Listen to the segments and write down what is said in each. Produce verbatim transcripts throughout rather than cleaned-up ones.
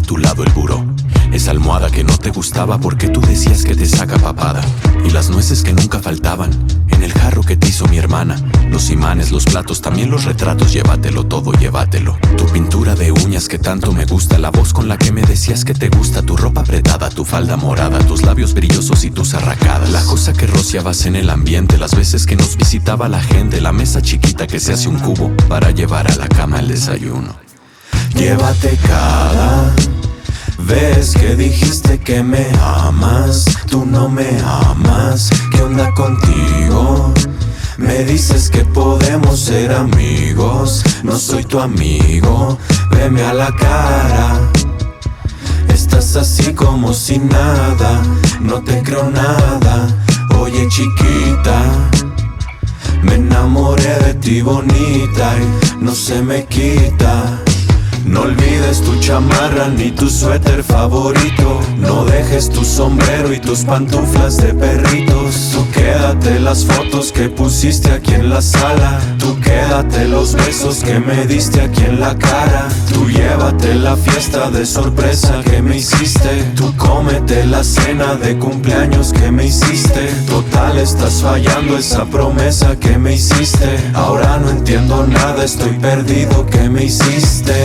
tu lado el buró. Esa almohada que no te gustaba porque tú decías que te saca papada. Y las nueces que nunca faltaban en el jarro que te hizo mi hermana. Los imanes, los platos, también los retratos. Llévatelo todo, llévatelo. Tu pintura de uñas que tanto me gusta. La voz con la que me decías que te gusta. Tu ropa apretada, tu falda morada. Tus labios brillosos y tus arracadas. La cosa que rociabas en el ambiente. Las veces que nos visitaba la gente. La mesa chiquita que se hace un cubo para llevar a la cama el desayuno. Llévate cada vez que dijiste que me amas. Tú no me amas. ¿Qué onda contigo? Me dices que podemos ser amigos. No soy tu amigo. Veme a la cara. Estás así como si nada. No te creo nada. Oye chiquita, me enamoré de ti bonita y no se me quita. No olvides tu chamarra ni tu suéter favorito. No dejes tu sombrero y tus pantuflas de perritos. Tú quédate las fotos que pusiste aquí en la sala. Tú quédate los besos que me diste aquí en la cara. Tú llévate la fiesta de sorpresa que me hiciste. Tú cómete la cena de cumpleaños que me hiciste. Total, estás fallando esa promesa que me hiciste. Ahora no entiendo nada, estoy perdido, ¿qué me hiciste?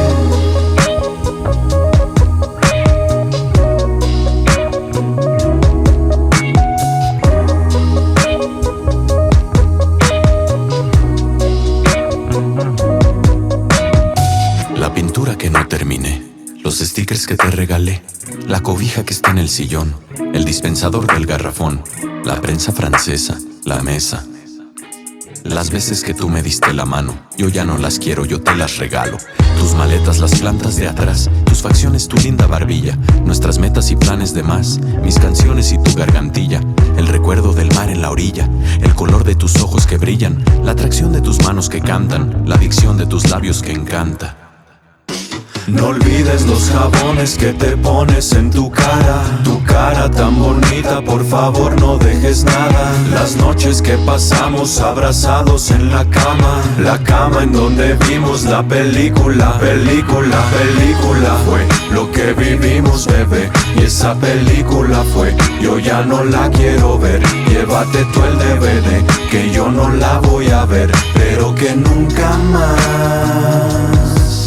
La pintura que no terminé, los stickers que te regalé, la cobija que está en el sillón, el dispensador del garrafón, la prensa francesa, la mesa. Las veces que tú me diste la mano, yo ya no las quiero, yo te las regalo. Tus maletas, las plantas de atrás, tus facciones, tu linda barbilla, nuestras metas y planes de más, mis canciones y tu gargantilla, el recuerdo del mar en la orilla, el color de tus ojos que brillan, la atracción de tus manos que cantan, la adicción de tus labios que encanta. No olvides los jabones que te pones en tu cara. Tu cara tan bonita, por favor no dejes nada. Las noches que pasamos abrazados en la cama. La cama en donde vimos la película. Película, película fue lo que vivimos, bebé. Y esa película fue, yo ya no la quiero ver. Llévate tú el D V D, que yo no la voy a ver, pero que nunca más.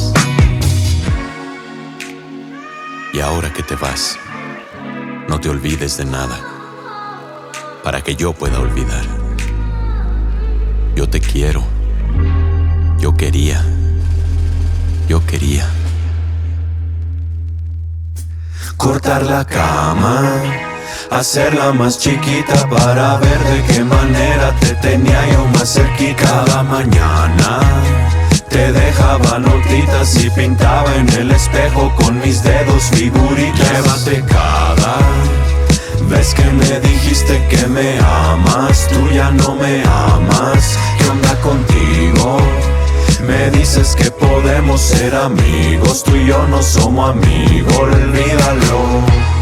Y ahora que te vas, no te olvides de nada, para que yo pueda olvidar. Yo te quiero, yo quería, yo quería cortar la cama, hacerla más chiquita para ver de qué manera te tenía yo más cerquita. Cada mañana te dejaba notitas y pintaba en el espejo con mis dedos figuritas. Llévate cada vez que me dijiste que me amas. Tú ya no me amas. ¿Qué onda contigo? Me dices que podemos ser amigos. Tú y yo no somos amigos, olvídalo.